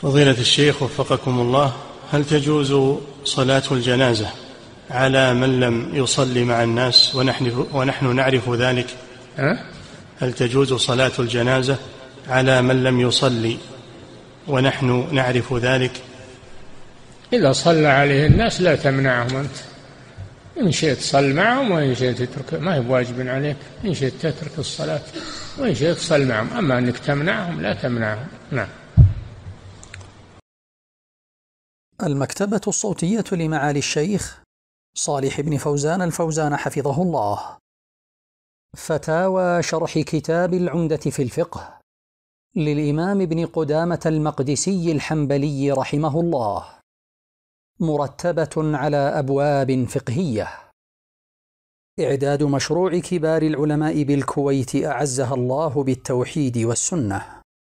فضيلة الشيخ وفقكم الله، هل تجوز صلاة الجنازة على من لم يصلي مع الناس ونحن نعرف ذلك؟ هل تجوز صلاة الجنازة على من لم يصلي ونحن نعرف ذلك؟ إذا صلى عليه الناس لا تمنعهم أنت، إن شئت صل معهم وإن شئت تترك، ما هي بواجب عليك، إن شئت تترك الصلاة وإن شئت صل معهم، أما أنك تمنعهم لا تمنعهم. نعم. المكتبة الصوتية لمعالي الشيخ صالح بن فوزان الفوزان حفظه الله. فتاوى شرح كتاب العمدة في الفقه للإمام ابن قدامة المقدسي الحنبلي رحمه الله، مرتبة على أبواب فقهية. إعداد مشروع كبار العلماء بالكويت أعزها الله بالتوحيد والسنة.